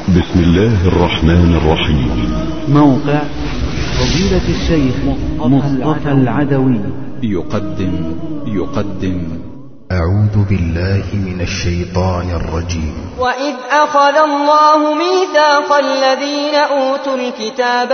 بسم الله الرحمن الرحيم. موقع فضيلة الشيخ مصطفى العدوي يقدم أعوذ بالله من الشيطان الرجيم. وإذ أخذ الله ميثاق الذين أوتوا الكتاب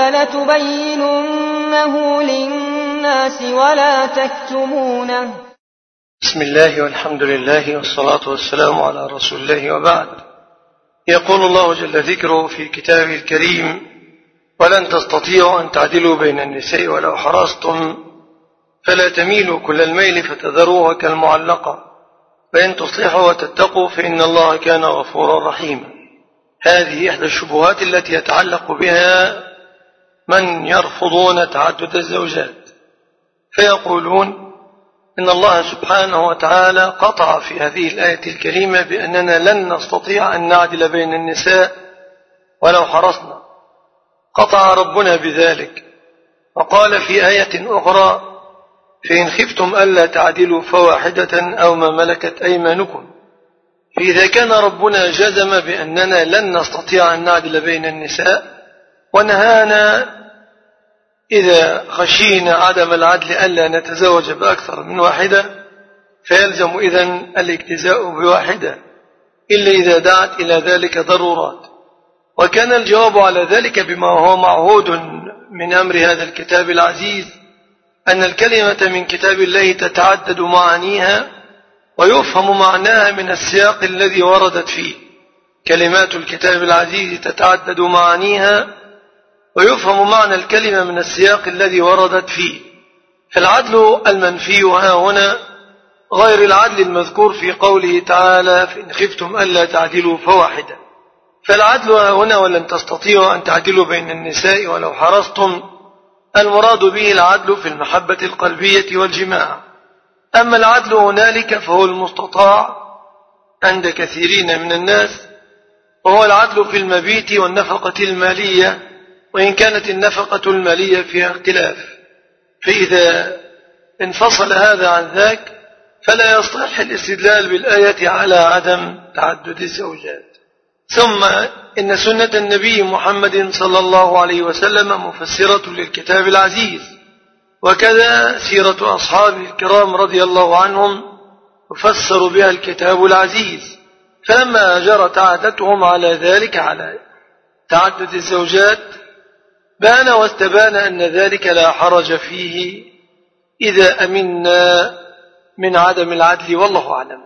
لتبيننه للناس ولا تكتمونه. بسم الله والحمد لله والصلاة والسلام على رسول الله وبعد. يقول الله جل ذكره في كتابه الكريم: ولن تستطيعوا أن تعدلوا بين النساء ولو حرصتم فلا تميلوا كل الميل فتذروها كالمعلقة وإن تصلحوا وتتقوا فإن الله كان غفورا رحيما. هذه إحدى الشبهات التي يتعلق بها من يرفضون تعدد الزوجات، فيقولون إن الله سبحانه وتعالى قطع في هذه الآية الكريمة بأننا لن نستطيع أن نعدل بين النساء ولو حرصنا. قطع ربنا بذلك وقال في آية أخرى: فإن خفتم ألا تعدلوا فواحدة أو ما ملكت أيمانكم. فإذا كان ربنا جزم بأننا لن نستطيع أن نعدل بين النساء ونهانا إذا خشينا عدم العدل ألا نتزوج بأكثر من واحدة، فيلزم إذن الاجتزاء بواحدة إلا إذا دعت إلى ذلك ضرورات. وكان الجواب على ذلك بما هو معهود من أمر هذا الكتاب العزيز، أن الكلمة من كتاب الله تتعدد معانيها ويفهم معناها من السياق الذي وردت فيه. كلمات الكتاب العزيز تتعدد معانيها ويفهم معنى الكلمة من السياق الذي وردت فيه. فالعدل المنفي ها هنا غير العدل المذكور في قوله تعالى: فإن خفتم ألا تعدلوا فواحدة. فالعدل ها هنا ولن تستطيعوا أن تعدلوا بين النساء ولو حرصتم، المراد به العدل في المحبة القلبية والجماع. أما العدل هنالك فهو المستطاع عند كثيرين من الناس، وهو العدل في المبيت والنفقة المالية، وإن كانت النفقة المالية فيها اختلاف. فإذا انفصل هذا عن ذاك فلا يصح الاستدلال بالآية على عدم تعدد الزوجات. ثم إن سنة النبي محمد صلى الله عليه وسلم مفسرة للكتاب العزيز، وكذا سيرة أصحابه الكرام رضي الله عنهم يفسر بها الكتاب العزيز. فلما جرت عادتهم على ذلك على تعدد الزوجات بان واستبان أن ذلك لا حرج فيه إذا أمنا من عدم العدل، والله أعلم.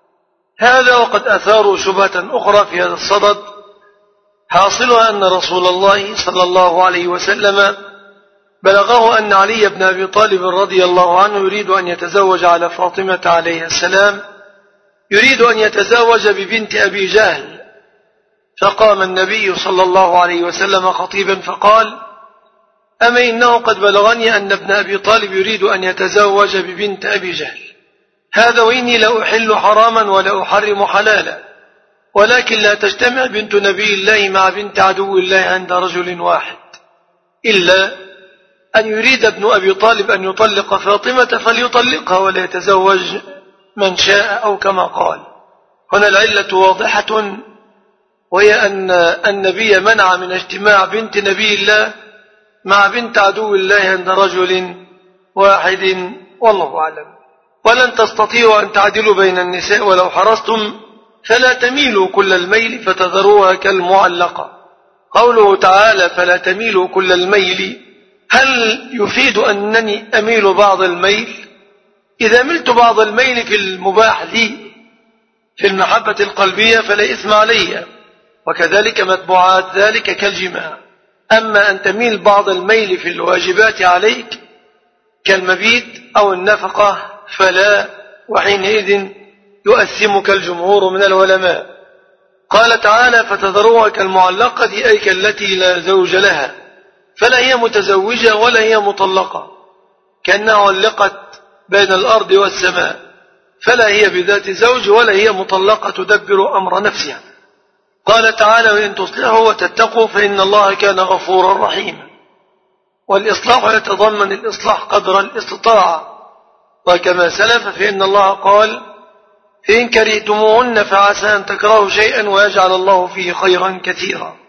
هذا وقد أثاروا شبهة أخرى في هذا الصدد، حاصلها أن رسول الله صلى الله عليه وسلم بلغه أن علي بن أبي طالب رضي الله عنه يريد أن يتزوج على فاطمة عليه السلام، يريد أن يتزوج ببنت أبي جهل. فقام النبي صلى الله عليه وسلم خطيبا فقال: أما إنه قد بلغني أن ابن أبي طالب يريد أن يتزوج ببنت أبي جهل، هذا وإني لا أحل حراما ولا أحرم حلالا، ولكن لا تجتمع بنت نبي الله مع بنت عدو الله عند رجل واحد، إلا أن يريد ابن أبي طالب أن يطلق فاطمة فليطلقها ولا يتزوج من شاء، أو كما قال. هنا العلة واضحة، وهي أن النبي منع من اجتماع بنت نبي الله مع بنت عدو الله عند رجل واحد، والله أعلم. ولن تستطيعوا أن تعدلوا بين النساء ولو حرصتم فلا تميلوا كل الميل فتذروها كالمعلقة. قوله تعالى: فلا تميلوا كل الميل، هل يفيد أنني أميل بعض الميل؟ إذا ملت بعض الميل في المباح لي في المحبة القلبية فلا إثم علي، وكذلك متبوعات ذلك كالجماع. أما أن تميل بعض الميل في الواجبات عليك كالمبيت أو النفقة فلا، وحينئذ يؤثمك الجمهور من العلماء. قال تعالى: فتذروها كالمعلقة، أي كالتي لا زوج لها، فلا هي متزوجة ولا هي مطلقة، كأنها علقت بين الأرض والسماء، فلا هي بذات زوج ولا هي مطلقة تدبر أمر نفسها. قال تعالى: وإن تصلحوا وتتقوا فإن الله كان غفورا رحيما. والإصلاح يتضمن الإصلاح قدر الاستطاعة، وكما سلف فإن الله قال: فإن كرهتموهن فعسى أن تكرهوا شيئا ويجعل الله فيه خيرا كثيرا.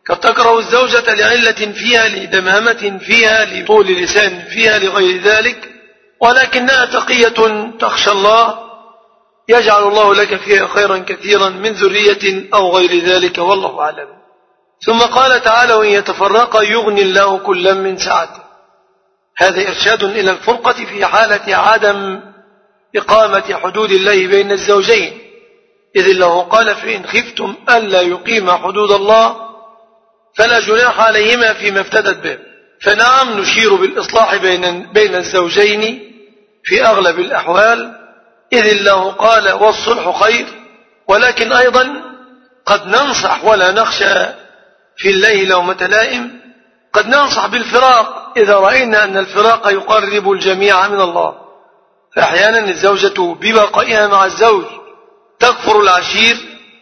قد تكره الزوجة لعلة فيها، لدمامة فيها، لطول لسان فيها، لغير ذلك، ولكنها تقية تخشى الله، يجعل الله لك فيها خيرا كثيرا من ذرية أو غير ذلك، والله أعلم. ثم قال تعالى: وإن يتفرقا يغني الله كلا من سعته. هذا إرشاد إلى الفرقة في حالة عدم إقامة حدود الله بين الزوجين، إذ الله قال: فإن خفتم ألا يقيم حدود الله فلا جناح عليهما فيما افتدت به. فنعم نشير بالإصلاح بين الزوجين في أغلب الأحوال، إذ الله قال: والصلح خير، ولكن أيضا قد ننصح ولا نخشى في الله لومة لائم، قد ننصح بالفراق إذا رأينا أن الفراق يقرب الجميع من الله. فأحيانا الزوجة ببقائها مع الزوج تكفر العشير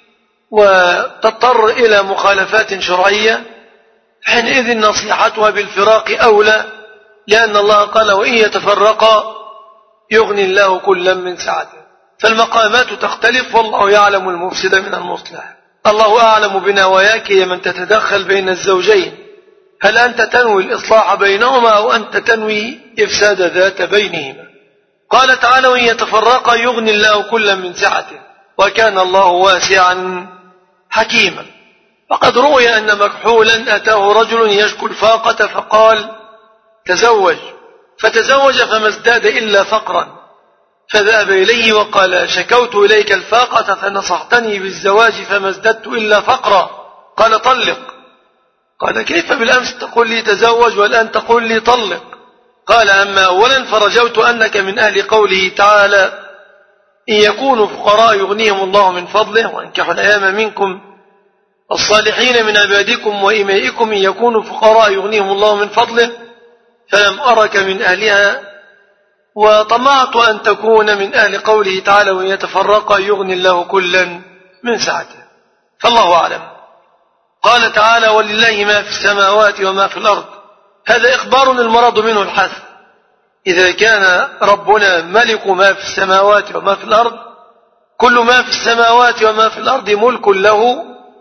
وتضطر إلى مخالفات شرعية، حينئذ نصيحتها بالفراق أولى، لأن الله قال: وإن يتفرقا يغني الله كلا من سعته. فالمقامات تختلف، والله يعلم المفسد من المصلح. الله أعلم بنواياك يا من تتدخل بين الزوجين، هل أنت تنوي الإصلاح بينهما أو أنت تنوي إفساد ذات بينهما؟ قال تعالى: وإن يتفرقا يغني الله كلا من سعته وكان الله واسعا حكيما. فقد روي أن مكحولا أتاه رجل يشكو الفاقة فقال: تزوج، فتزوج فما ازداد إلا فقرا، فذهب إليه وقال: شكوت إليك الفاقة فنصحتني بالزواج فما ازددت إلا فقرا. قال: طلق. قال: كيف بالأمس تقول لي تزوج والآن تقول لي طلق؟ قال: أما أولا فرجوت أنك من أهل قوله تعالى: إن يكونوا فقراء يغنيهم الله من فضله وانكحوا الأيام منكم الصالحين من عبادكم وإمائكم إن يكونوا فقراء يغنيهم الله من فضله، فلم أرك من أهلها، وطمعت أن تكون من أهل قوله تعالى: وإن يتفرقا يغني الله كلا من سعته. فالله أعلم. قال تعالى: ولله ما في السماوات وما في الأرض. هذا إخبار المراد منه الحث. إذا كان ربنا ملك ما في السماوات وما في الأرض، كل ما في السماوات وما في الأرض ملك له،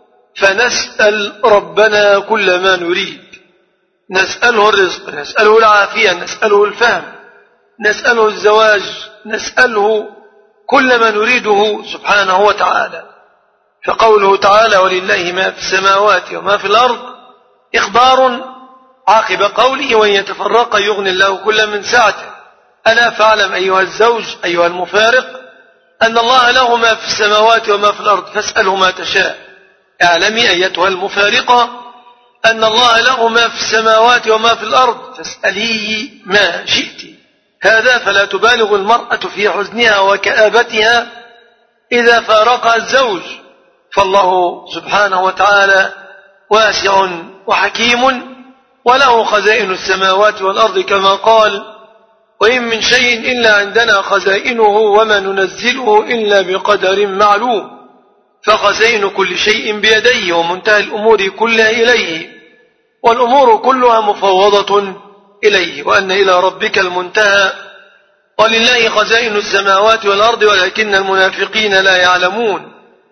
فنسأل ربنا كل ما نريد، نسأله الرزق، نسأله العافية، نسأله الفهم، نسأله الزواج، نسأله كل ما نريده سبحانه وتعالى. فقوله تعالى: ولله ما في السماوات وما في الأرض إخبار عاقب قوله: وإن يتفرقا يغني الله كلا من سعته. ألا فاعلم أيها الزوج أيها المفارق أن الله له ما في السماوات وما في الأرض، فاسأله ما تشاء. اعلمي أيتها المفارقة أن الله له ما في السماوات وما في الأرض، فاسأليه ما شئت. هذا فلا تبالغ المرأة في حزنها وكآبتها إذا فارقها الزوج، فالله سبحانه وتعالى واسع وحكيم، وله خزائن السماوات والأرض كما قال: وإن من شيء إلا عندنا خزائنه وما ننزله إلا بقدر معلوم. فخزائن كل شيء بيديه، ومنتهى الأمور كلها إليه، والأمور كلها مفوضة إليه، وأن إلى ربك المنتهى. ولله خزائن السماوات والأرض ولكن المنافقين لا يعلمون.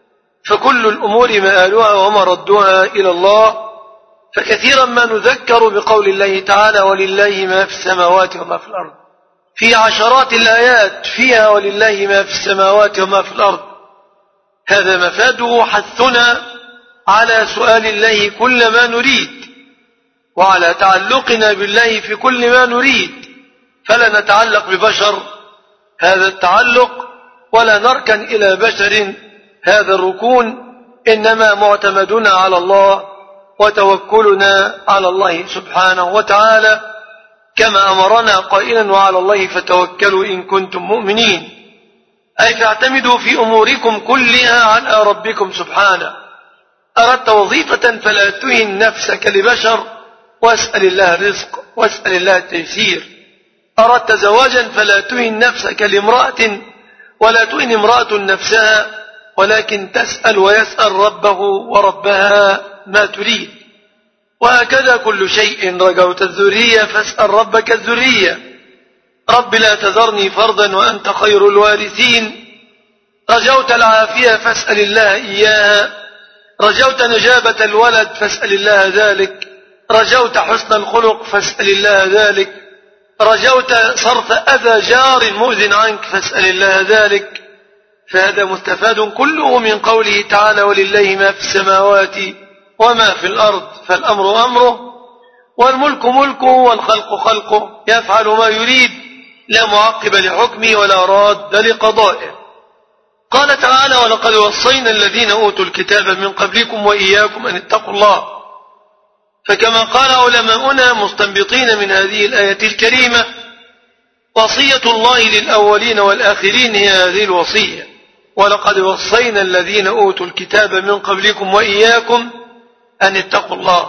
فكل الأمور مآلها ومردها إلى الله. فكثيرا ما نذكر بقول الله تعالى: ولله ما في السماوات وما في الأرض، في عشرات الآيات فيها ولله ما في السماوات وما في الأرض. هذا مفاده حثنا على سؤال الله كل ما نريد، وعلى تعلقنا بالله في كل ما نريد، فلا نتعلق ببشر هذا التعلق، ولا نركن إلى بشر هذا الركون، إنما معتمدنا على الله وتوكلنا على الله سبحانه وتعالى، كما أمرنا قائلا: وعلى الله فتوكلوا إن كنتم مؤمنين. أي فاعتمدوا في أموركم كلها على ربكم سبحانه. أردت وظيفة فلا تهن نفسك لبشر، واسأل الله الرزق واسأل الله التيسير. أردت زواجا فلا تهن نفسك لامرأة، ولا تهن امرأة نفسها، ولكن تسأل ويسأل ربه وربها ما تريد. وهكذا كل شيء. رجوت الذرية فاسأل ربك الذرية. رب لا تذرني فردا وأنت خير الوارثين. رجوت العافية فاسأل الله إياها. رجوت نجابة الولد فاسأل الله ذلك، رجوت حسن الخلق فاسأل الله ذلك، رجوت صرف أذى جار مؤذن عنك فاسأل الله ذلك. فهذا مستفاد كله من قوله تعالى ولله ما في السماوات وما في الأرض، فالأمر أمره والملك ملكه والخلق خلقه، يفعل ما يريد لا معقب لحكمه ولا راد لقضائه. قال تعالى ولقد وصينا الذين أوتوا الكتاب من قبلكم وإياكم أن اتقوا الله. فكما قال علماؤنا مستنبطين من هذه الآية الكريمة وصية الله للأولين والآخرين هي هذه الوصية، ولقد وصينا الذين أوتوا الكتاب من قبلكم وإياكم أن اتقوا الله.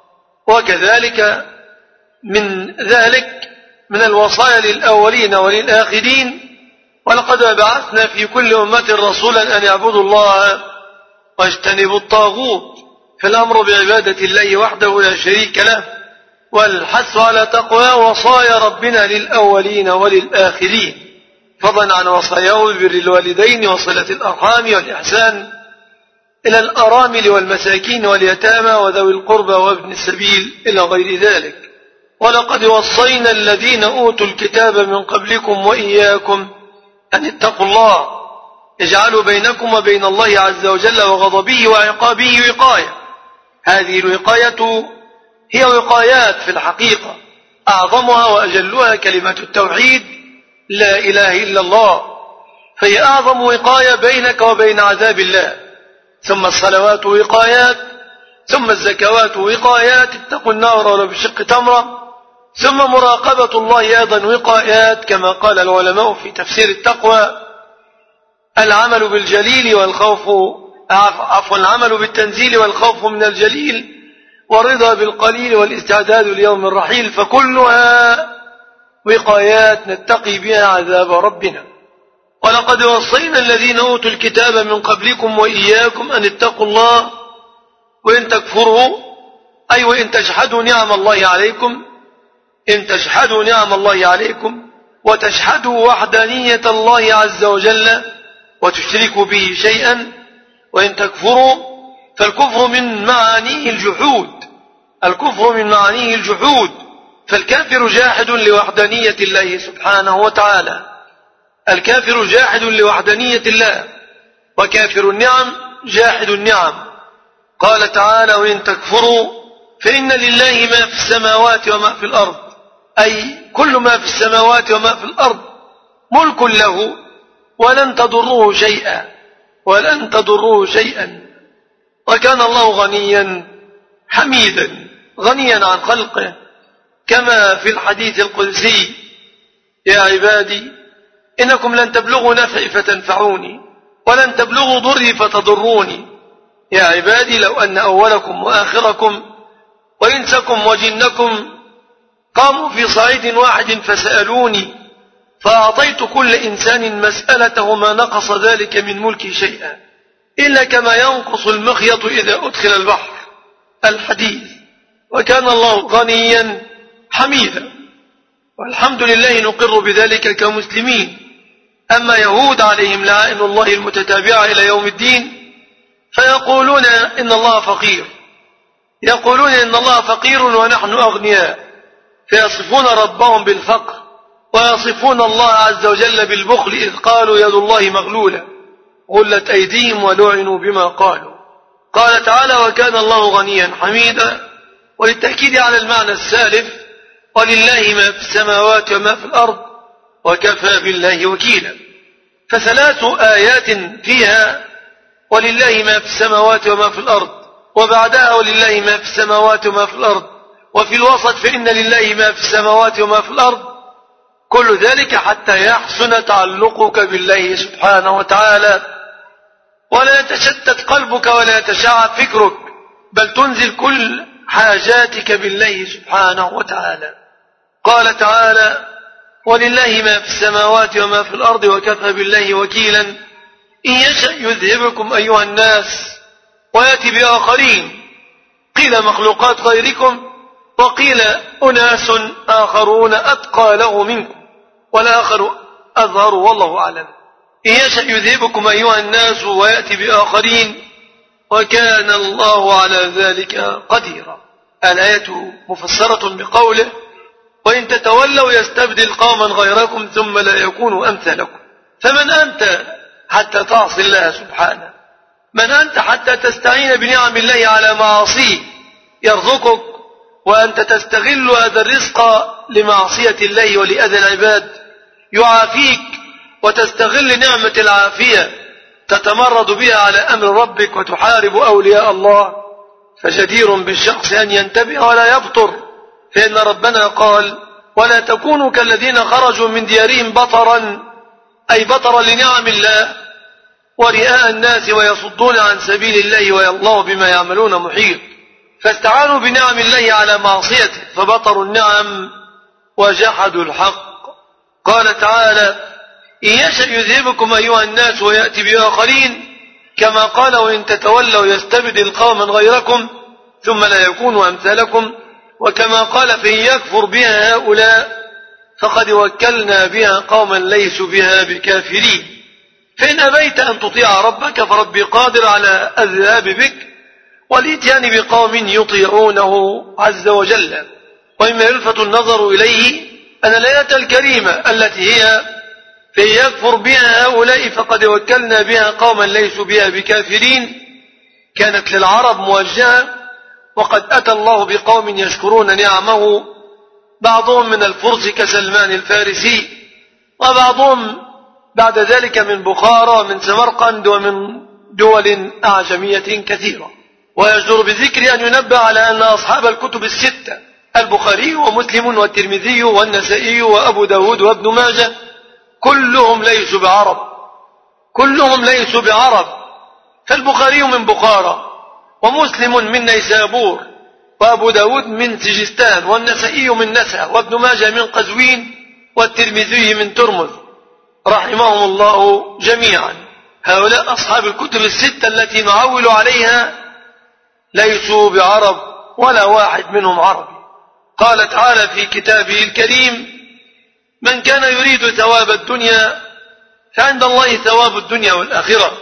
وكذلك من ذلك من الوصايا للأولين وللآخرين ولقد بعثنا في كل أمة رسولا أن يعبدوا الله واجتنبوا الطاغوت، فالأمر بعبادة الله وحده لا شريك له والحث على تقوى وصايا ربنا للأولين وللآخرين، فضلا عن وصاياه ببر الوالدين وصلة الأرحام والإحسان إلى الأرامل والمساكين واليتامى وذوي القربى وابن السبيل إلى غير ذلك. ولقد وصينا الذين أوتوا الكتاب من قبلكم وإياكم أن اتقوا الله يجعل بينكم وبين الله عز وجل وغضبه وعقابه وقاية. هذه الوقاية هي وقايات في الحقيقة، أعظمها وأجلها كلمة التوحيد لا إله إلا الله، فهي أعظم وقاية بينك وبين عذاب الله. ثم الصلوات وقايات، ثم الزكوات وقايات، اتقوا النار ولو بشق تمرة، ثم مراقبة الله أيضا وقايات، كما قال العلماء في تفسير التقوى العمل بالجليل والخوف العمل بالتنزيل والخوف من الجليل والرضا بالقليل والاستعداد ليوم الرحيل، فكلها وقايات نتقي بها عذاب ربنا. ولقد وصينا الذين أوتوا الكتاب من قبلكم وإياكم أن اتقوا الله وإن تكفروا أي وإن تجحدوا نعم الله عليكم، إن تجحدوا نعم الله عليكم وتجحدوا وحدانية الله عز وجل وتشركوا به شيئا، وإن تكفروا فالكفر من معانيه الجحود، الكفر من معانيه الجحود، فالكافر جاحد لوحدانية الله سبحانه وتعالى، الكافر جاحد لوحدانية الله، وكافر النعم جاحد النعم. قال تعالى وإن تكفروا فإن لله ما في السماوات وما في الأرض، أي كل ما في السماوات وما في الأرض ملك له ولن تضروه شيئا، ولن تضروه شيئا. وكان الله غنيا حميدا غنيا عن خلقه، كما في الحديث القدسي يا عبادي إنكم لن تبلغوا نفعي فتنفعوني ولن تبلغوا ضري فتضروني. يا عبادي لو أن أولكم وآخركم وإنسكم وجنكم قاموا في صعيد واحد فسألوني فأعطيت كل إنسان مسألته ما نقص ذلك من ملكي شيئا إلا كما ينقص المخيط إذا أدخل البحر، الحديث. وكان الله غنيا حميدا، والحمد لله نقر بذلك كمسلمين. أما يهود عليهم لعائن الله المتتابعة إلى يوم الدين فيقولون إن الله فقير، يقولون إن الله فقير ونحن أغنياء، فيصفون ربهم بالفقر ويصفون الله عز وجل بالبخل إذ قالوا يد الله مغلولة غلت أيديهم ولعنوا بما قالوا. قال تعالى وكان الله غنيا حميدا، وللتأكيد على المعنى السالف ولله ما في السماوات وما في الأرض وكفى بالله وكيلا. فثلاث آيات فيها ولله ما في السماوات وما في الأرض، وبعدها ولله ما في السماوات وما في الأرض، وفي الوسط فإن لله ما في السماوات وما في الأرض. كل ذلك حتى يحسن تعلقك بالله سبحانه وتعالى ولا يتشتت قلبك ولا يتشعب فكرك، بل تنزل كل حاجاتك بالله سبحانه وتعالى. قال تعالى ولله ما في السماوات وما في الأرض وكفى بالله وكيلا إن يشأ يذهبكم أيها الناس ويأتي بآخرين، قيل مخلوقات غيركم وقيل أناس آخرون أتقى له منكم والآخر أظهر والله أعلم. إن يشأ يذهبكم أيها الناس ويأتي بآخرين وكان الله على ذلك قديرا. الآية مفسرة بقوله وإن تتولوا يستبدل قوما غيركم ثم لا يكونوا أمثالكم. فمن أنت حتى تعصي الله سبحانه؟ من أنت حتى تستعين بنعم الله على معاصيه يرزقك وأنت تستغل هذا الرزق لمعصية الله ولأذى العباد؟ يعافيك وتستغل نعمة العافية تتمرد بها على أمر ربك وتحارب أولياء الله. فجدير بالشخص أن ينتبه ولا يبطر، فإن ربنا قال ولا تكونوا كالذين خرجوا من ديارهم بطرا، أي بطرا لنعم الله ورئاء الناس ويصدون عن سبيل الله والله بما يعملون محيط. فاستعانوا بنعم الله على معصيته فبطروا النعم وجحدوا الحق. قال تعالى إن يشأ يذهبكم أيها الناس ويأتي بآخرين، كما قال وإن تتولوا يستبدل قوما غيركم ثم لا يكونوا أمثالكم، وكما قال فإن يكفر بها هؤلاء فقد وكلنا بها قوما ليسوا بها بكافرين. فإن أبيت أن تطيع ربك فربي قادر على الذهاب بك والإتيان بقوم يطيعونه عز وجل. وإما يلفت النظر إليه أن الآية الكريمة التي هي فإن يكفر بها هؤلاء فقد وكلنا بها قوما ليسوا بها بكافرين كانت للعرب موجهة، وقد أتى الله بقوم يشكرون نعمه، بعضهم من الفرس كسلمان الفارسي، وبعضهم بعد ذلك من بخارى ومن سمرقند ومن دول أعجمية كثيرة. ويجدر بذكر أن ينبه على أن أصحاب الكتب الستة البخاري ومسلم والترمذي والنسائي وأبو داود وابن ماجه كلهم ليسوا بعرب، كلهم ليسوا بعرب. فالبخاري من بخارى ومسلم من نيسابور وأبو داود من سجستان والنسائي من نسا وابن ماجه من قزوين والترمذي من ترمذ رحمهم الله جميعا. هؤلاء أصحاب الكتب الستة التي نعول عليها ليسوا بعرب ولا واحد منهم عربي. قال تعالى في كتابه الكريم من كان يريد ثواب الدنيا فعند الله ثواب الدنيا والآخرة،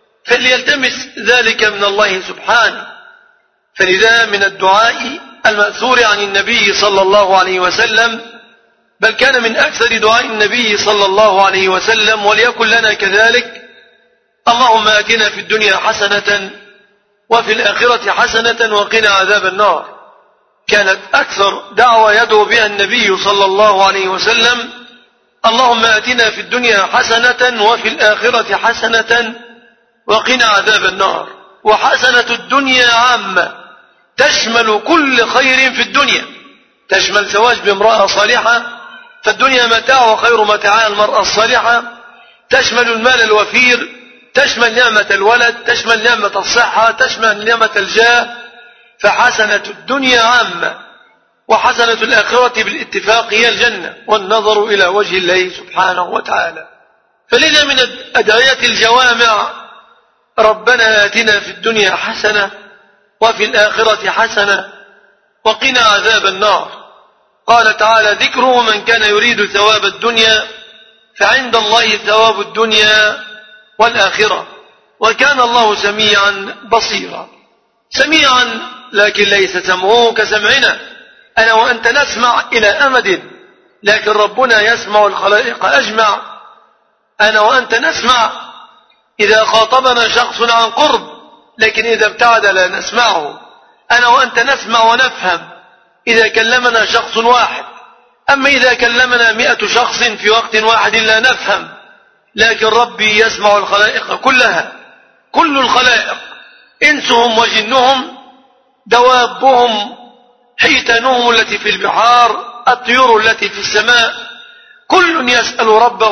فليلتمس ذلك من الله سبحانه. فلذا من الدعاء المأثور عن النبي صلى الله عليه وسلم، بل كان من أكثر دعاء النبي صلى الله عليه وسلم وليكن لنا كذلك اللهم آتنا في الدنيا حسنة وفي الآخرة حسنة وقنا عذاب النار. كانت أكثر دعوة يدعو بها النبي صلى الله عليه وسلم اللهم آتنا في الدنيا حسنة وفي الآخرة حسنة وقنا عذاب النار. وحسنة الدنيا عامة تشمل كل خير في الدنيا، تشمل زواج بامرأة صالحة، فالدنيا متاع وخير متاعها المرأة الصالحة، تشمل المال الوفير، تشمل نعمة الولد، تشمل نعمة الصحة، تشمل نعمة الجاه. فحسنة الدنيا عامة، وحسنة الآخرة بالاتفاق هي الجنة والنظر إلى وجه الله سبحانه وتعالى. فلذا من أدعية الجوامع ربنا آتنا في الدنيا حسنة وفي الآخرة حسنة وقنا عذاب النار. قال تعالى ذكره من كان يريد ثواب الدنيا فعند الله ثواب الدنيا والآخرة وكان الله سميعا بصيرا. سميعا لكن ليس سمعه كسمعنا، أنا وأنت نسمع إلى أمد، لكن ربنا يسمع الخلائق أجمع. أنا وأنت نسمع إذا خاطبنا شخص عن قرب، لكن إذا ابتعد لا نسمعه. أنا وأنت نسمع ونفهم إذا كلمنا شخص واحد، أما إذا كلمنا 100 شخص في وقت واحد لا نفهم. لكن ربي يسمع الخلائق كلها، كل الخلائق، إنسهم وجنهم، دوابهم، حيتانهم التي في البحار، الطيور التي في السماء، كل يسأل ربه،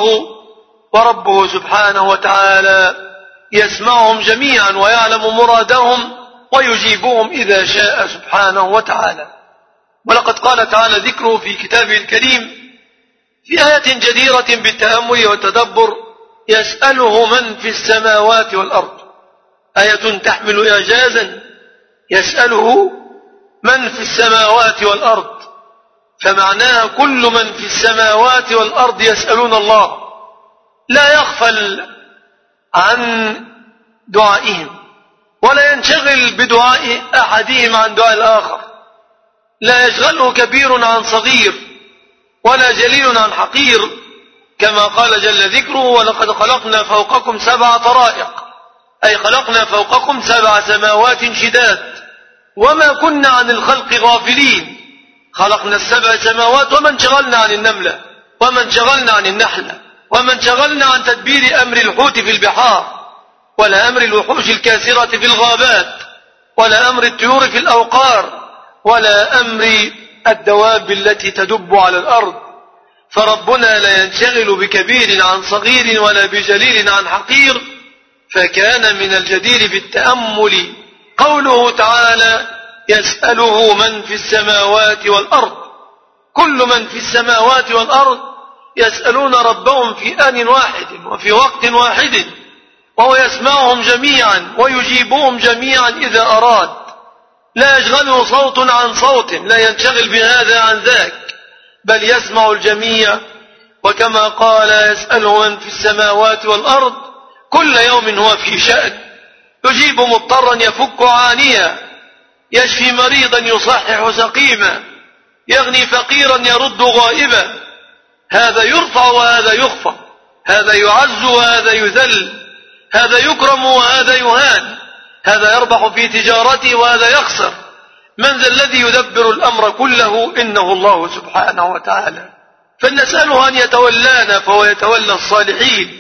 وربه سبحانه وتعالى يسمعهم جميعا ويعلم مرادهم ويجيبهم إذا شاء سبحانه وتعالى. ولقد قال تعالى ذكره في كتابه الكريم في آية جديرة بالتأمل والتدبر يسأله من في السماوات والأرض، آية تحمل إعجازا، يسأله من في السماوات والأرض، فمعناها كل من في السماوات والأرض يسألون الله، لا يغفل عن دعائهم ولا ينشغل بدعاء أحدهم عن دعاء الآخر، لا يشغله كبير عن صغير ولا جليل عن حقير، كما قال جل ذكره: ولقد خلقنا فوقكم 7 طرائق، أي خلقنا فوقكم 7 سماوات شداد وما كنا عن الخلق غافلين. خلقنا 7 سماوات وما انشغلنا عن النملة وما انشغلنا عن النحلة وما انشغلنا عن تدبير أمر الحوت في البحار، ولا أمر الوحوش الكاسرة في الغابات، ولا أمر الطيور في الأوقار، ولا أمر الدواب التي تدب على الأرض. فربنا لا ينشغل بكبير عن صغير ولا بجليل عن حقير، فكان من الجدير بالتأمل قوله تعالى: يسأله من في السماوات والأرض. كل من في السماوات والأرض يسألون ربهم في آن واحد وفي وقت واحد، وهو يسمعهم جميعا ويجيبهم جميعا إذا أراد، لا يشغله صوت عن صوت، لا ينشغل بهذا عن ذاك، بل يسمع الجميع. وكما قال: يسأله من في السماوات والأرض كل يوم هو في شأن، يجيب مضطرا يفك عانيا، يشفي مريضا يصحح سقيما، يغني فقيرا يرد غائبا. هذا يرفع وهذا يخفض، هذا يعز وهذا يذل، هذا يكرم وهذا يهان، هذا يربح في تجارته وهذا يخسر. من ذا الذي يدبر الأمر كله؟ إنه الله سبحانه وتعالى. فلنسأله أن يتولانا فهو يتولى الصالحين،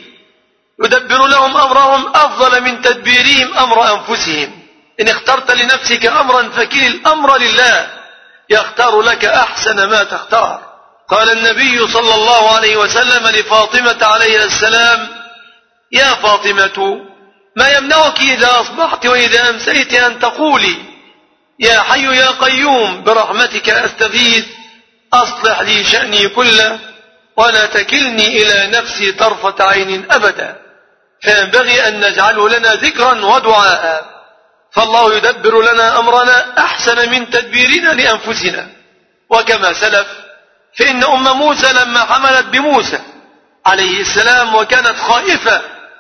يدبر لهم أمرهم أفضل من تدبيرهم أمر أنفسهم. إن اخترت لنفسك أمرا فكل الأمر لله، يختار لك أحسن ما تختار. قال النبي صلى الله عليه وسلم لفاطمة عليه السلام: يا فاطمة، ما يمنعك إذا أصبحت وإذا أمسيت أن تقولي: يا حي يا قيوم برحمتك أستغيث، أصلح لي شأني كله ولا تكلني إلى نفسي طرفة عين أبدا. فينبغي أن نجعله لنا ذكرا ودعاء، فالله يدبر لنا أمرنا أحسن من تدبيرنا لأنفسنا. وكما سلف فإن أم موسى لما حملت بموسى عليه السلام وكانت خائفة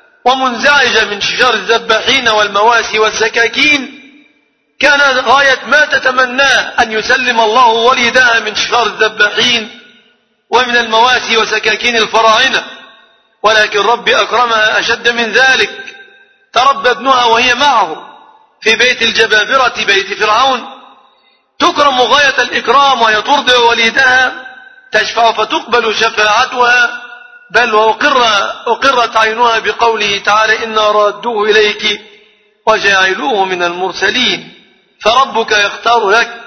ومنزعجة من شجار الذباحين والمواسي والسكاكين، كان غاية ما تتمناه أن يسلم الله وليدها من شجار الذباحين ومن المواسي وسكاكين الفراعنة، ولكن ربي أكرمها أشد من ذلك. تربى ابنها وهي معه في بيت الجبابرة بيت فرعون، تكرم غاية الإكرام وهي ترضع وليدها، تشفع فتقبل شفاعتها، بل وأقرت عينها بقوله تعالى: إنا رادوه إليك وجاعلوه من المرسلين. فربك يختار لك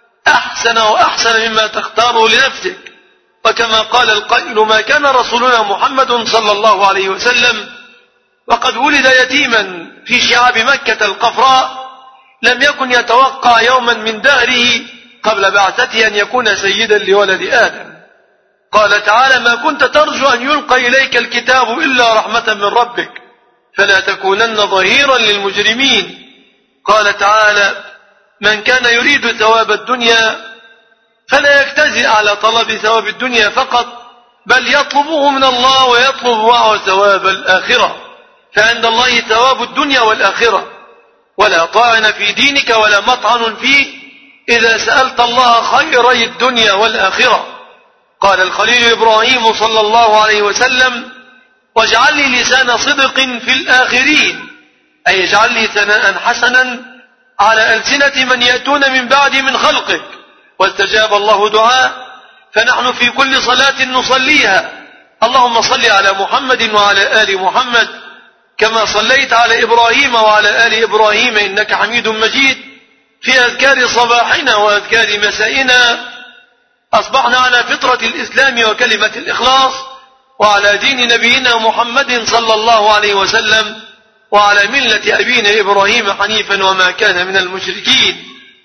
أحسن وأحسن مما تختاره لنفسك. وكما قال القائل: ما كان رسولنا محمد صلى الله عليه وسلم وقد ولد يتيما في شعاب مكة القفراء لم يكن يتوقع يوما من دهره قبل بعثته أن يكون سيدا لولد آدم. قال تعالى: ما كنت ترجو أن يلقى إليك الكتاب إلا رحمة من ربك فلا تكونن ظهيرا للمجرمين. قال تعالى: من كان يريد ثواب الدنيا فلا يجتزئ على طلب ثواب الدنيا فقط، بل يطلبه من الله ويطلب معه ثواب الآخرة، فعند الله ثواب الدنيا والآخرة، ولا طعن في دينك ولا مطعن فيه إذا سألت الله خيري الدنيا والآخرة. قال الخليل إبراهيم صلى الله عليه وسلم: واجعل لي لسان صدق في الآخرين، أي اجعل لي ثناء حسنا على ألسنة من يأتون من بعد من خلقك. واستجاب الله دعاء، فنحن في كل صلاة نصليها: اللهم صل على محمد وعلى آل محمد كما صليت على إبراهيم وعلى آل إبراهيم إنك حميد مجيد. في أذكار صباحنا وأذكار مسائنا أصبحنا على فطرة الإسلام وكلمة الإخلاص، وعلى دين نبينا محمد صلى الله عليه وسلم، وعلى ملة أبينا إبراهيم حنيفا وما كان من المشركين.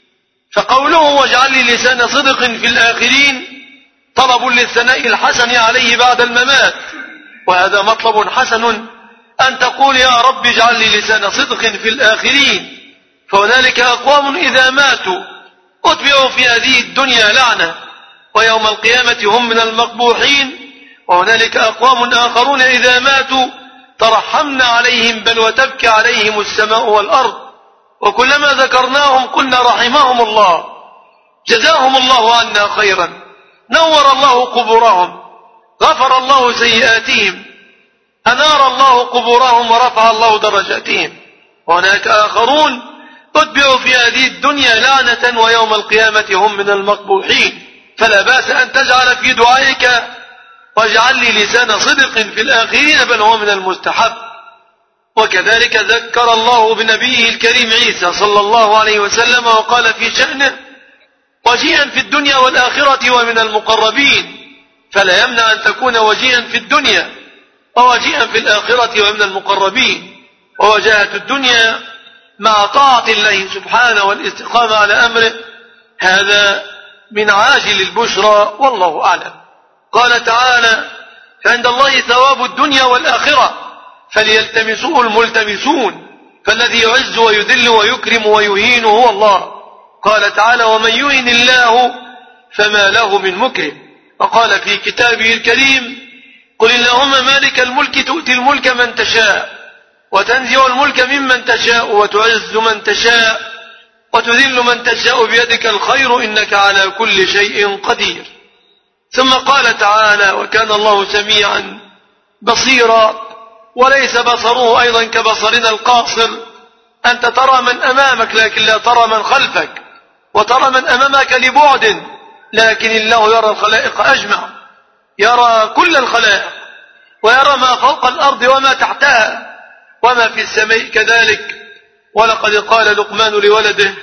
فقوله: واجعل لي لسان صدق في الآخرين، طلب للثناء الحسن عليه بعد الممات، وهذا مطلب حسن أن تقول: يا رب اجعل لي لسان صدق في الآخرين. فهنالك أقوام إذا ماتوا أتبعوا في هذه الدنيا لعنة، ويوم القيامة هم من المقبوحين. وهنالك أقوام آخرون إذا ماتوا ترحمنا عليهم، بل وتبكي عليهم السماء والأرض. وكلما ذكرناهم قلنا رحمهم الله، جزاهم الله عنا خيرا، نور الله قبورهم، غفر الله سيئاتهم، أنار الله قبورهم ورفع الله درجاتهم. وهناك آخرون أتبعوا في هذه الدنيا لعنة ويوم القيامة هم من المقبوحين. فلا بأس أن تجعل في دعائك واجعل لي لسان صدق في الآخرين، بل هو من المستحب. وكذلك ذكر الله بنبيه الكريم عيسى صلى الله عليه وسلم وقال في شأنه: وجيها في الدنيا والآخرة ومن المقربين. فلا يمنع أن تكون وجيها في الدنيا ووجيها في الآخرة ومن المقربين. ووجاهة الدنيا مع طاعة الله سبحانه والاستقامة على أمره، هذا من عاجل البشرى، والله أعلم. قال تعالى: فعند الله ثواب الدنيا والآخرة فليلتمسوه الملتمسون، فالذي يعز ويذل ويكرم ويهين هو الله. قال تعالى: ومن يهن الله فما له من مكرم. وقال في كتابه الكريم: قل اللهم مالك الملك تؤتي الملك من تشاء وتنزع الملك ممن تشاء وتعز من تشاء وتذل من تشاء بيدك الخير إنك على كل شيء قدير. ثم قال تعالى: وكان الله سميعا بصيرا. وليس بصره أيضا كبصرنا القاصر، أنت ترى من أمامك لكن لا ترى من خلفك، وترى من أمامك لبعد، لكن الله يرى الخلائق أجمع، يرى كل الخلائق، ويرى ما فوق الأرض وما تحتها وما في السماء كذلك. ولقد قال لقمان لولده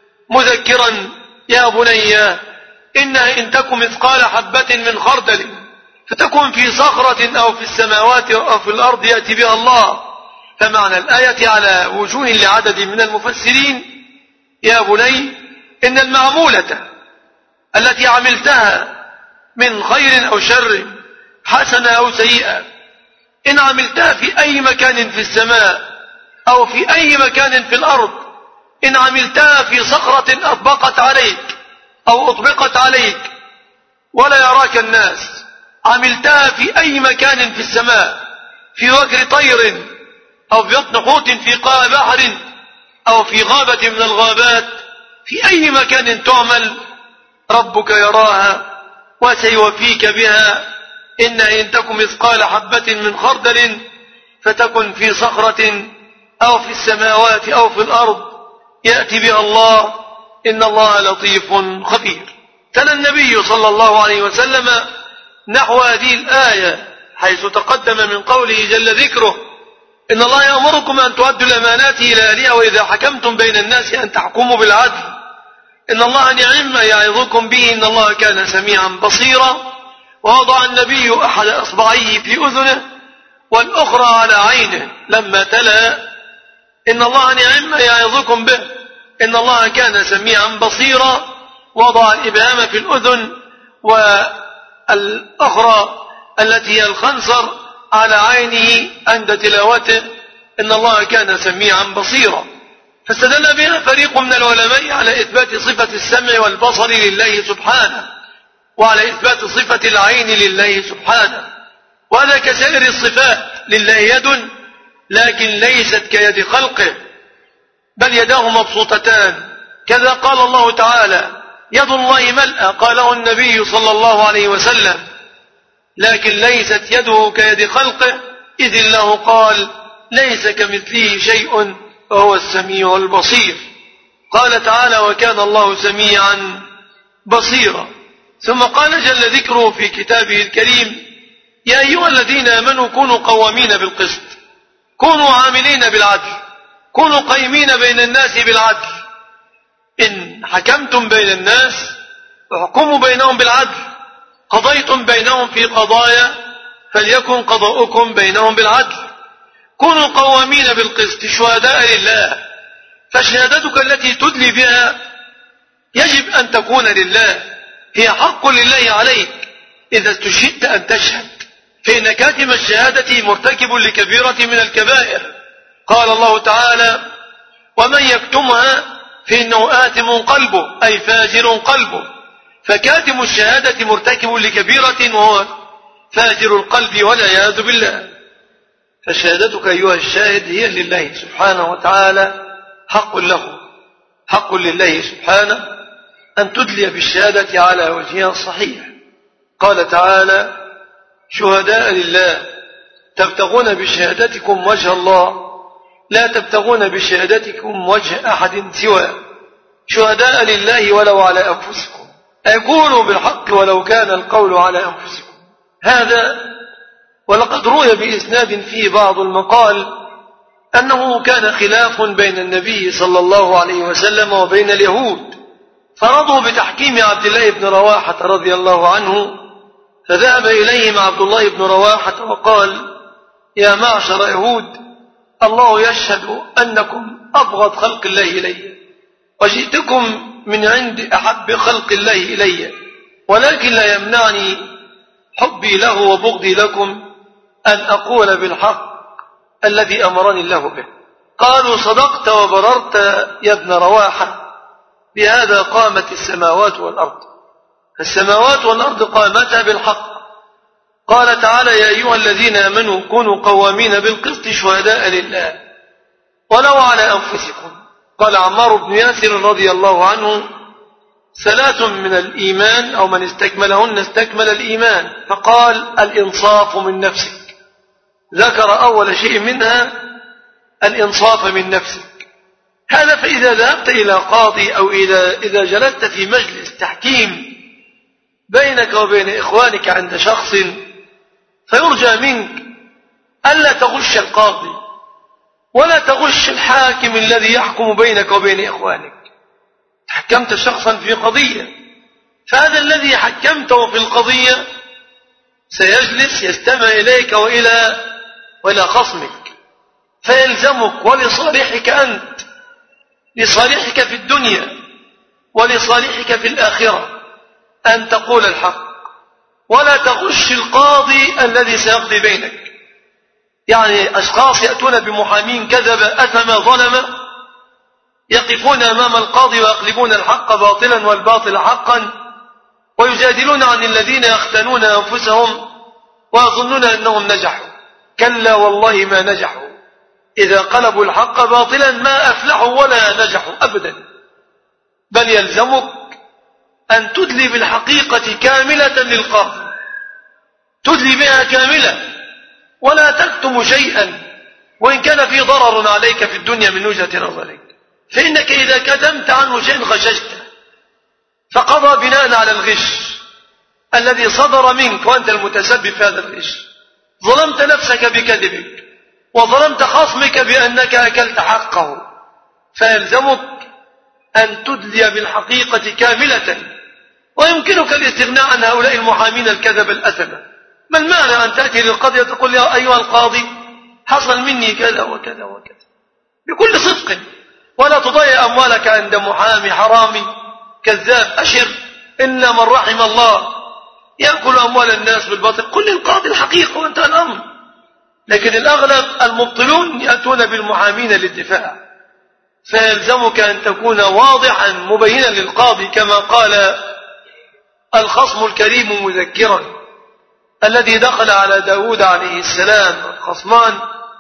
مذكرا: يا بني إنها إن تك مثقال حبة من خردل فتكن في صخرة أو في السماوات أو في الأرض يأتي بها الله. فمعنى الآية على وجوه لعدد من المفسرين: يا بني إن المعمولة التي عملتها من خير أو شر، حسنة أو سيئة، إن عملتها في أي مكان في السماء أو في أي مكان في الأرض، إن عملتها في صخرة أطبقت عليك أو أطبقت عليك ولا يراك الناس، عملتها في أي مكان في السماء، في وكر طير أو في بطن حوت في قاع بحر أو في غابة من الغابات، في أي مكان تعمل ربك يراها وسيوفيك بها. إن تكن مثقال حبة من خردل فتكن في صخرة أو في السماوات أو في الأرض يأتي بها الله، إن الله لطيف خبير. تلا النبي صلى الله عليه وسلم نحو هذه الآية حيث تقدم من قوله جل ذكره: إن الله يأمركم أن تؤدوا الأمانات إلى أهلها وإذا حكمتم بين الناس أن تحكموا بالعدل إن الله نعم ما يعظكم به إن الله كان سميعا بصيرا. ووضع النبي أحد أصبعيه في أذنه والأخرى على عينه لما تلا: إن الله نعم ما يعظكم به إن الله كان سميعا بصيرا. وضع الإبهام في الأذن والأخرى التي هي الخنصر على عينه عند تلاوته: إن الله كان سميعا بصيرا. فاستدل بها فريق من العلماء على إثبات صفة السمع والبصر لله سبحانه، وعلى إثبات صفة العين لله سبحانه. وهذا كسائر الصفات، لله يد لكن ليست كيد خلقه، بل يداه مبسوطتان. كذا قال الله تعالى: يد الله ملأى، قاله النبي صلى الله عليه وسلم، لكن ليست يده كيد خلقه، إذ الله قال: ليس كمثله شيء وهو السميع البصير. قال تعالى: وكان الله سميعا بصيرا. ثم قال جل ذكره في كتابه الكريم: يا أيها الذين آمنوا كونوا قوامين بالقسط، كونوا عاملين بالعدل، كونوا قيمين بين الناس بالعدل، إن حكمتم بين الناس فاحكموا بينهم بالعدل، قضيتم بينهم في قضايا فليكن قضاؤكم بينهم بالعدل، كونوا قوامين بالقسط شهداء لله. فشهادتك التي تدلي بها يجب أن تكون لله، هي حق لله عليك إذا استشهدت أن تشهد، فإن كاتم الشهادة مرتكب لكبيرة من الكبائر. قال الله تعالى: ومن يكتمها فإنه آثم قلبه، أي فاجر قلبه. فكاتم الشهادة مرتكب لكبيرة وهو فاجر القلب والعياذ بالله. فشهادتك أيها الشاهد هي لله سبحانه وتعالى، حق له، حق لله سبحانه أن تدلي بالشهادة على وجهها الصحيح. قال تعالى: شهداء لله تبتغون بشهادتكم وجه الله لا تبتغون بشهادتكم وجه أحد سواه، شهداء لله ولو على أنفسكم، أقولوا بالحق ولو كان القول على أنفسكم. هذا ولقد روي بإسناد فيه بعض المقال أنه كان خلاف بين النبي صلى الله عليه وسلم وبين اليهود، فرضوا بتحكيم عبد الله بن رواحة رضي الله عنه، فذهب إليهم عبد الله بن رواحة وقال: يا معشر يهود، الله يشهد أنكم أبغض خلق الله إلي، وجئتكم من عند أحب خلق الله إلي، ولكن لا يمنعني حبي له وبغضي لكم أن أقول بالحق الذي أمرني الله به. قالوا: صدقت وبررت يا ابن رواحة، بهذا قامت السماوات والأرض، السماوات والأرض قامتا بالحق. قال تعالى: يا أيها الذين آمنوا كونوا قوامين بالقسط شهداء لله ولو على أنفسكم. قال عمار بن ياسر رضي الله عنه: 3 من الإيمان أو من استكملهن استكمل الإيمان، فقال: الإنصاف من نفسك. ذكر أول شيء منها الإنصاف من نفسك. هذا فإذا ذهبت إلى قاضي أو إذا جلست في مجلس تحكيم بينك وبين إخوانك عند شخص، فيرجى منك ألا تغش القاضي ولا تغش الحاكم الذي يحكم بينك وبين إخوانك. حكمت شخصا في قضية، فهذا الذي حكمته في القضية سيجلس يستمع إليك وإلى خصمك، فيلزمك ولصالحك أنت، لصالحك في الدنيا ولصالحك في الآخرة، أن تقول الحق ولا تغش القاضي الذي سيقضي بينك. يعني أشخاص يأتون بمحامين كذب أثم ظلم، يقفون أمام القاضي ويقلبون الحق باطلا والباطل حقا، ويجادلون عن الذين يختنون أنفسهم ويظنون أنهم نجحوا. كلا والله ما نجحوا، إذا قلبوا الحق باطلا ما أفلحوا ولا نجحوا أبدا. بل يلزمك أن تدلي بالحقيقة كاملة للقاضي، تدلي بها كاملة ولا تكتم شيئا وإن كان في ضرر عليك في الدنيا من وجهة نظرك، فإنك إذا كتمت عنه شيء غششته، فقضى بناء على الغش الذي صدر منك وأنت المتسبب في هذا الغش، ظلمت نفسك بكذبك وظلمت خصمك بأنك أكلت حقه. فيلزمك أن تدلي بالحقيقة كاملة، ويمكنك الاستغناء عن هؤلاء المحامين الكذب الأثمة. ما المعنى أن تأتي للقاضي وتقول: يا أيها القاضي حصل مني كذا وكذا وكذا، بكل صدق، ولا تضيع أموالك عند محامي حرامي كذاب أشر إلا من رحم الله يأكل أموال الناس بالباطل. قل للقاضي الحقيقة وانتهى الأمر. لكن الأغلب المبطلون يأتون بالمحامين للدفاع، فيلزمك أن تكون واضحا مبينا للقاضي، كما قال الخصم الكريم مذكرا الذي دخل على داود عليه السلام، الخصمان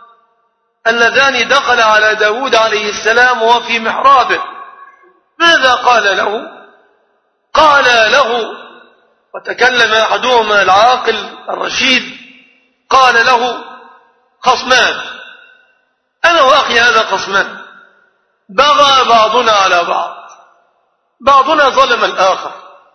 اللذان دخل على داود عليه السلام وهو في محرابه. ماذا قال له؟ قال له، وتكلم أحدهما العاقل الرشيد، قال له: خصمان، أنا وأخي هذا خصمان، بغى بعضنا على بعض، بعضنا ظلم الآخر،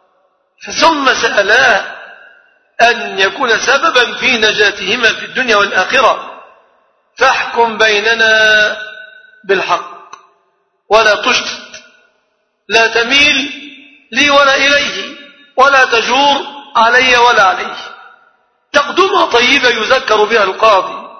ثم سألاه أن يكون سببا في نجاتهما في الدنيا والآخرة، فاحكم بيننا بالحق ولا تشتت، لا تميل لي ولا إليه، ولا تجور علي ولا عليه. تقدمها طيبة يذكر بها القاضي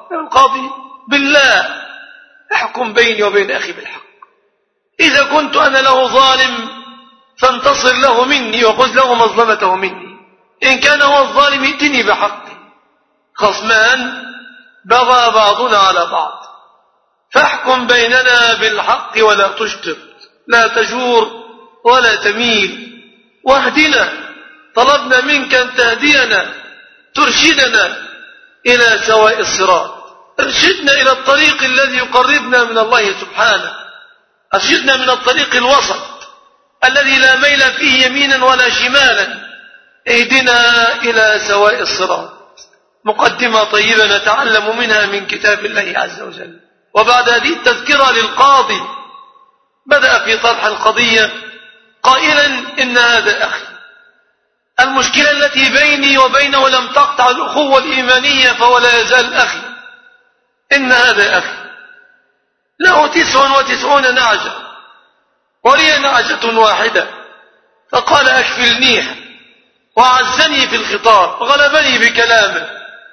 بالله احكم بيني وبين أخي بالحق، إذا كنت أنا له ظالم فانتصر له مني وخذ له مظلمته مني، إن كان هو الظالم ائتني بحقي. خصمان بغى بعضنا على بعض، فاحكم بيننا بالحق ولا تشتت، لا تجور ولا تميل، واهدنا، طلبنا منك أن تهدينا، ترشدنا إلى سواء الصراط، ارشدنا إلى الطريق الذي يقربنا من الله سبحانه، أرشدنا من الطريق الوسط الذي لا ميل فيه يمينا ولا شمالا، اهدنا إلى سواء الصراط. مقدمة طيبة نتعلم منها من كتاب الله عز وجل. وبعد هذه التذكرة للقاضي بدأ في طرح القضية قائلا إن هذا أخي، المشكلة التي بيني وبينه لم تقطع الأخوة الإيمانية فهو لا يزال أخي. إن هذا أخي له 99 نعجة ولي نعجة واحدة، فقال أكفلنيها، وعزني في الخطاب، غلبني بكلامه،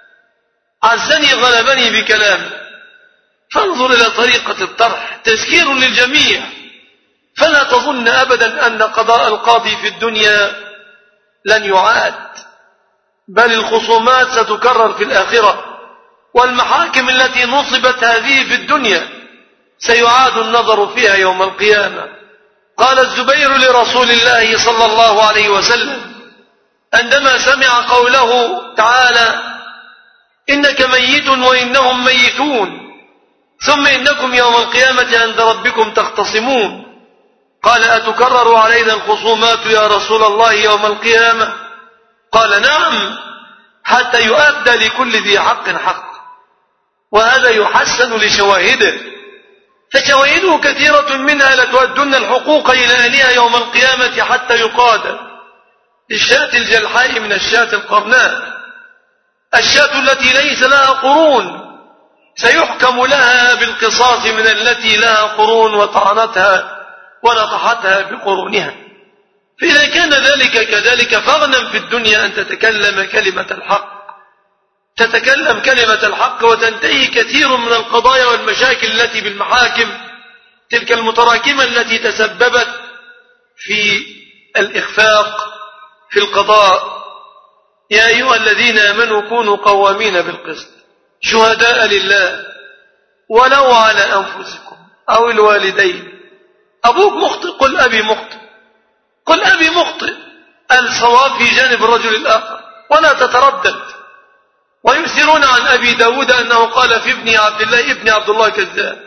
عزني غلبني بكلامه. فانظر إلى طريقة الطرح، تذكير للجميع. فلا تظن أبدا أن قضاء القاضي في الدنيا لن يعاد، بل الخصومات ستكرر في الآخرة، والمحاكم التي نصبت هذه في الدنيا سيعاد النظر فيها يوم القيامة. قال الزبير لرسول الله صلى الله عليه وسلم عندما سمع قوله تعالى: إنك ميت وإنهم ميتون ثم إنكم يوم القيامة عند ربكم تختصمون، قال: أتكرر علينا الخصومات يا رسول الله يوم القيامة؟ قال: نعم، حتى يؤدى لكل ذي حق حق. وهذا يحسن لشواهده، فشواهده كثيرة، منها لتؤدن الحقوق إلى أهلها يوم القيامة حتى يقاد للشاة الجلحاء من الشاة القرناء. الشاة التي ليس لها قرون سيحكم لها بالقصاص من التي لها قرون وطعنتها ونطحتها بقرونها. فإذا كان ذلك كذلك فاغنم في الدنيا أن تتكلم كلمة الحق، تتكلم كلمة الحق، وتنتهي كثير من القضايا والمشاكل التي بالمحاكم، تلك المتراكمة التي تسببت في الإخفاق في القضاء. يا أيها الذين آمنوا كونوا قوامين بالقسط شهداء لله ولو على أنفسكم أو الوالدين. أبوك مخطئ، قل أبي مخطئ، قل أبي مخطئ، الصواب في جانب الرجل الآخر، ولا تتردد. ويؤثرون عن أبي داود أنه قال في ابن عبد الله كذاب.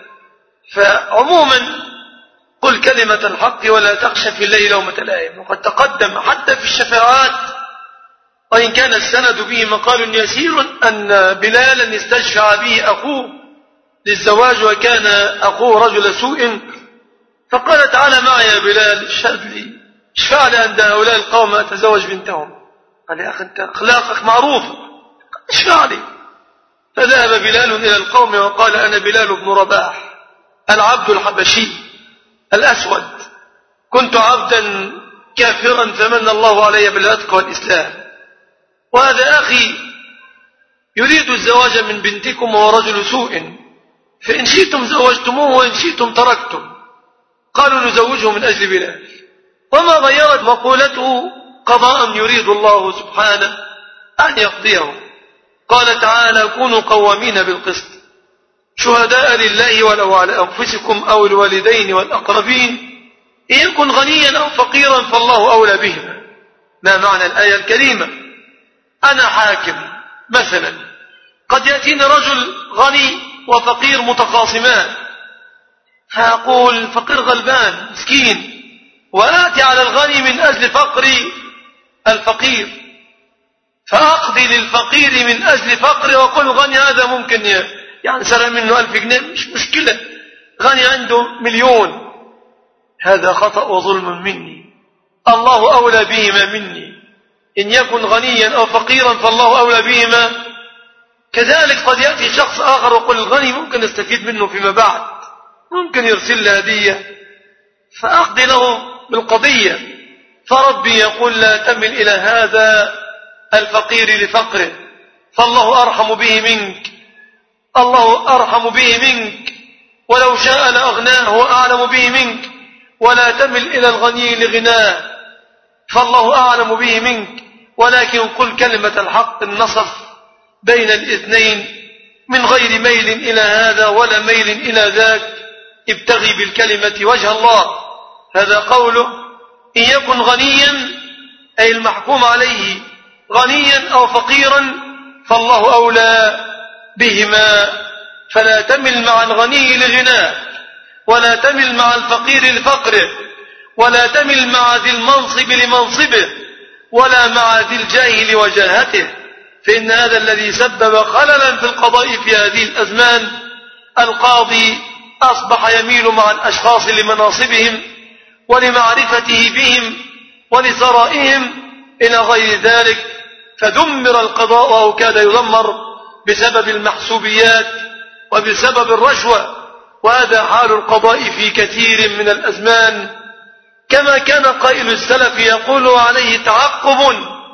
فعموما قل كلمة الحق ولا تخشى في الله لومة لائم. وقد تقدم حتى في الشفاعات، وإن كان السند به مقال يسير، أن بلالا استشفع به أخوه للزواج وكان أخوه رجل سوء، فقال: تعالى معي يا بلال اشهد لي، اشفع لي عند هؤلاء القوم أتزوج بنتهم. قال: يا أخي أنت أخلاقك معروفة، اشفع لي. فذهب بلال إلى القوم وقال: أنا بلال بن رباح العبد الحبشي الأسود، كنت عبدا كافرا فمن الله علي بالعتق والإسلام، وهذا أخي يريد الزواج من بنتكم وهو رجل سوء، فإن شئتم زوجتموه وإن شئتم تركتم. قالوا: نزوجه من أجل بلال. وما غيرت مقولته قضاء يريد الله سبحانه أن يقضيه. قال تعالى: كونوا قوامين بالقسط شهداء لله ولو على أنفسكم أو الوالدين والأقربين إن يكن غنيا أو فقيرا فالله أولى بهما. ما معنى الآية الكريمة؟ أنا حاكم مثلا، قد يأتيني رجل غني وفقير متخاصمان، فأقول فقير غلبان مسكين، وآتي على الغني من أجل فقر الفقير، فأقضي للفقير من أجل فقر، وأقول الغني هذا ممكن يعني سرق منه 1000 جنيه مش مشكلة، غني عنده 1,000,000. هذا خطأ وظلم مني، الله أولى بهما مني، إن يكن غنيا أو فقيرا فالله أولى بهما. كذلك قد يأتي شخص آخر ويقول الغني ممكن نستفيد منه فيما بعد، ممكن يرسل له هدية، فأقضي له بالقضية. فربي يقول: لا تمل إلى هذا الفقير لفقره، فالله أرحم به منك، الله أرحم به منك، ولو شاء لأغناه وأعلم به منك. ولا تمل إلى الغني لغناه، فالله أعلم به منك، ولكن قل كلمة الحق النصف بين الاثنين من غير ميل إلى هذا ولا ميل إلى ذاك، ابتغي بالكلمة وجه الله. هذا قوله: إن يكن غنيا أي المحكوم عليه غنيا أو فقيرا فالله أولى بهما، فلا تمل مع الغني لغناه ولا تمل مع الفقير لفقره، ولا تمل مع ذي المنصب لمنصبه، ولا مع ذي الجاه لوجاهته، فإن هذا الذي سبب خللا في القضاء في هذه الأزمان. القاضي أصبح يميل مع الأشخاص لمناصبهم ولمعرفته بهم ولثرائهم إلى غير ذلك، فدمر القضاء أو كاد يدمر بسبب المحسوبيات وبسبب الرشوة. وهذا حال القضاء في كثير من الأزمان، كما كان قائل السلف يقول عليه تعقب،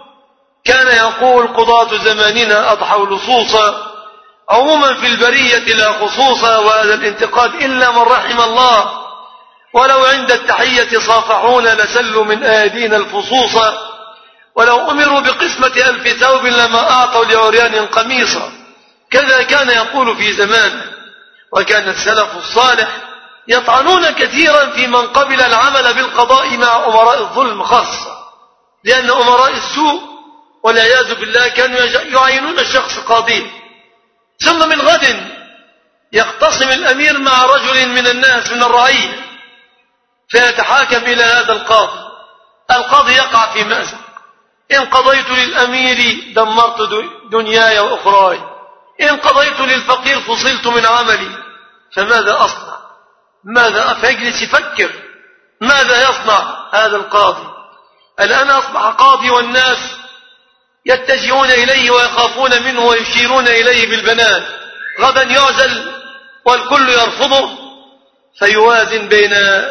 كان يقول قضاة زماننا أضحوا لصوصا عموما في البرية لا خصوصا، وهذا الانتقاد إلا من رحم الله، ولو عند التحية صافحون لسلوا من أيدينا الفصوصا، ولو أمروا بقسمة 1000 ثوب لما أعطوا لعريان قميصا. كذا كان يقول في زمانه. وكان السلف الصالح يطعنون كثيرا في من قبل العمل بالقضاء مع أمراء الظلم خاصة، لأن أمراء السوء والعياذ بالله كانوا يعينون الشخص قاضي، ثم من غد يختصم الأمير مع رجل من الناس من الرعية فيتحاكم إلى هذا القاضي يقع في مأزق. إن قضيت للأمير دمرت دنياي وأخراي، إن قضيت للفقير فصلت من عملي، فماذا أصنع؟ فيجلس يفكر ماذا يصنع هذا القاضي. الآن أصبح قاضي والناس يتجهون إليه ويخافون منه ويشيرون إليه بالبنان، غدا يعزل والكل يرفضه، فيوازن بين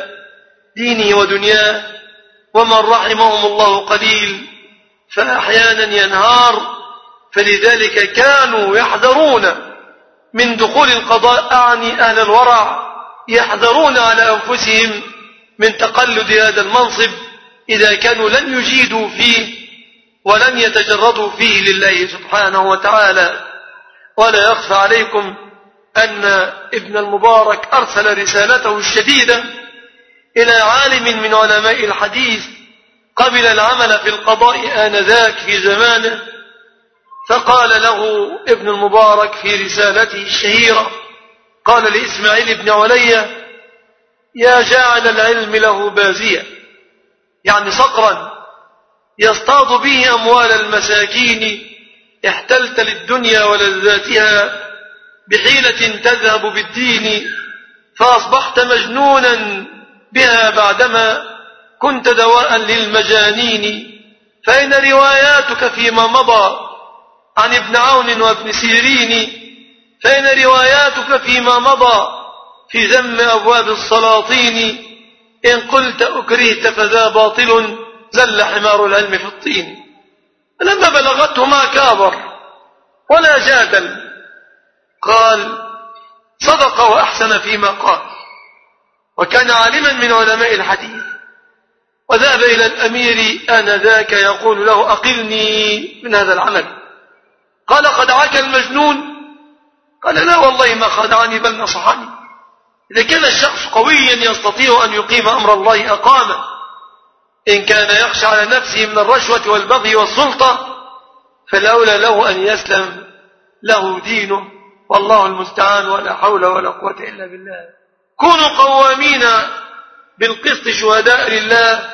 دينه ودنياه، ومن رحمهم الله قليل، فأحيانا ينهار. فلذلك كانوا يحذرون من دخول القضاء، أعني أهل الورع يحذرون على أنفسهم من تقلد هذا المنصب إذا كانوا لن يجيدوا فيه ولن يتجردوا فيه لله سبحانه وتعالى. ولا يخفى عليكم أن ابن المبارك أرسل رسالته الشديدة إلى عالم من علماء الحديث قبل العمل في القضاء آنذاك في زمانه، فقال له ابن المبارك في رسالته الشهيرة، قال لإسماعيل بن علية: يا جاعل العلم له بازية، يعني صقرا يصطاد به أموال المساكين، احتلت للدنيا ولذاتها بحيلة تذهب بالدين، فأصبحت مجنونا بها بعدما كنت دواء للمجانين. فإن رواياتك فيما مضى عن ابن عون وابن سيرين، فإن رواياتك فيما مضى في ذم أبواب السلاطين، إن قلت أكرهت فذا باطل، زل حمار العلم في الطين. فلما بلغته ما كابر ولا جادل، قال: صدق وأحسن فيما قال. وكان عالما من علماء الحديث، وذهب إلى الأمير آنذاك يقول له: أقلني من هذا العمل. قال: خدعك المجنون؟ قال: لا والله ما خدعني بل نصحني. إذا كان الشخص قويا يستطيع أن يقيم أمر الله أقامه، إن كان يخشى على نفسه من الرشوة والبغي والسلطة فالأولى له أن يسلم له دينه، والله المستعان، ولا حول ولا قوة إلا بالله. كونوا قوامين بالقسط شهداء لله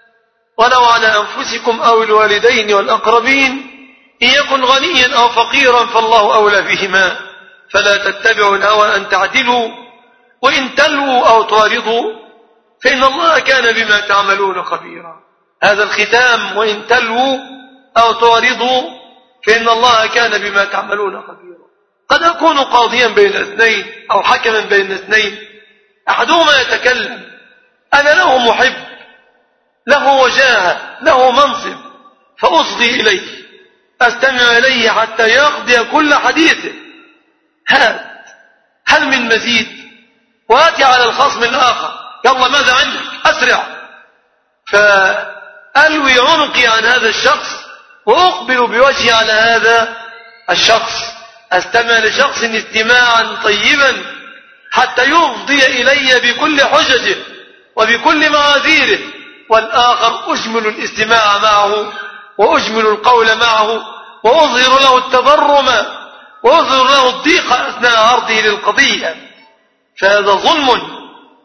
ولو على أنفسكم أو الوالدين والأقربين، إن يكن غنيا أو فقيرا فالله أولى بهما، فلا تتبعوا الهوى أن تعدلوا، وإن تلووا أو تعرضوا فإن الله كان بما تعملون خبيرا. هذا الختام: وإن تلووا أو تعرضوا فإن الله كان بما تعملون خبيرا. قد أكون قاضيا بين اثنين أو حكما بين اثنين، أحدهما يتكلم: أنا له محب، له وجاهة، له منصب، فأصغي إليه، أستمع إليه حتى يقضي كل حديثه، هل من مزيد؟ وآتي على الخصم الآخر: يلا ماذا عندك؟ أسرع. فألوي عنقي عن هذا الشخص وأقبل بوجهي على هذا الشخص، أستمع لشخص استماعا طيبا حتى يفضي إلي بكل حججه وبكل معاذيره، والآخر أجمل الاستماع معه وأجمل القول معه، وأظهر له التبرم وأظهر له الضيق أثناء عرضه للقضية. فهذا ظلم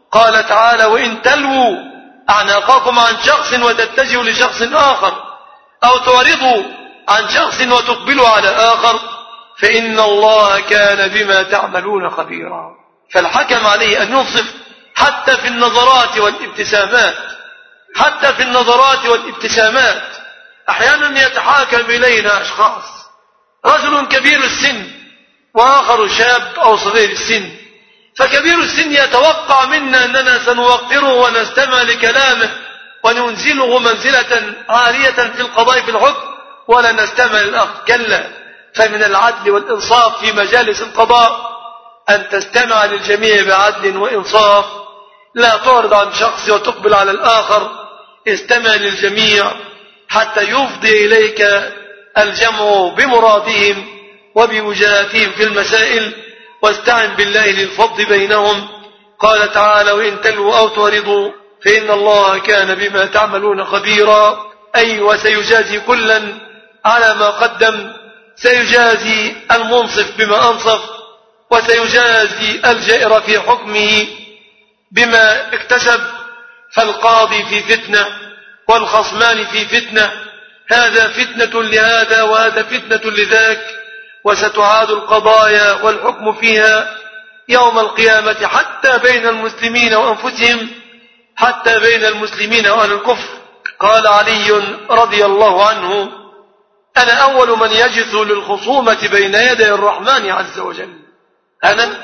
قال تعالى وإن تلووا أعناقكم عن شخص وتتجهوا لشخص آخر أو تعرضوا عن شخص وتقبلوا على آخر فإن الله كان بما تعملون خبيرا. فالحكم عليه أن ينصف حتى في النظرات والابتسامات، حتى في النظرات والابتسامات. أحيانا يتحاكم إلينا أشخاص، رجل كبير السن وآخر شاب أو صغير السن، فكبير السن يتوقع منا أننا سنوقره ونستمع لكلامه وننزله منزلة عالية في القضاء في الحكم ولا نستمع للآخر. كلا، فمن العدل والإنصاف في مجالس القضاء أن تستمع للجميع بعدل وإنصاف، لا تعرض عن شخص وتقبل على الآخر، استمع للجميع حتى يفضي إليك الجمع بمرادهم وبوجهاتهم في المسائل، واستعن بالله للفضل بينهم. قال تعالى وإن تلوا أو تعرضوا فإن الله كان بما تعملون خبيرا. أي وسيجازي كلا على ما قدم، سيجازي المنصف بما أنصف، وسيجازي الجائر في حكمه بما اكتسب. فالقاضي في فتنة والخصمان في فتنة، هذا فتنة لهذا وهذا فتنة لذاك، وستعاد القضايا والحكم فيها يوم القيامة حتى بين المسلمين وأنفسهم، حتى بين المسلمين وأهل الكفر. قال علي رضي الله عنه أنا أول من يجث للخصومة بين يدي الرحمن عز وجل. أنا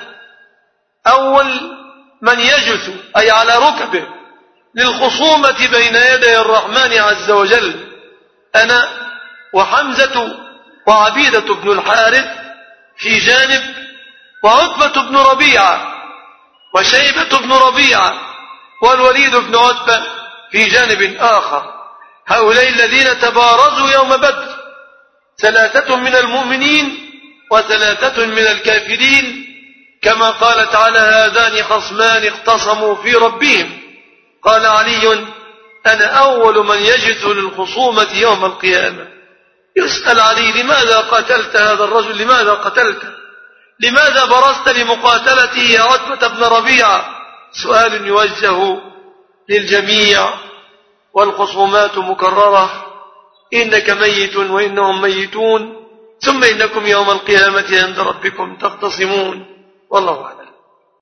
أول من يجث أي على ركبه للخصومة بين يدي الرحمن عز وجل، أنا وحمزة وعبيدة بن الحارث في جانب، وعتبة بن ربيعة وشيبة بن ربيعة والوليد بن عتبة في جانب آخر. هؤلاء الذين تبارزوا يوم بدر، 3 من المؤمنين و3 من الكافرين، كما قال تعالى هذان خصمان اختصموا في ربهم. قال علي أنا أول من يجث للخصومة يوم القيامة. يسأل علي لماذا قتلت هذا الرجل، لماذا قتلته، لماذا برزت لمقاتلته يا عتبة بن ربيعة؟ سؤال يوجه للجميع، والخصومات مكررة، إنك ميت وإنهم ميتون، ثم إنكم يوم القيامة عند ربكم تختصمون. والله أعلم.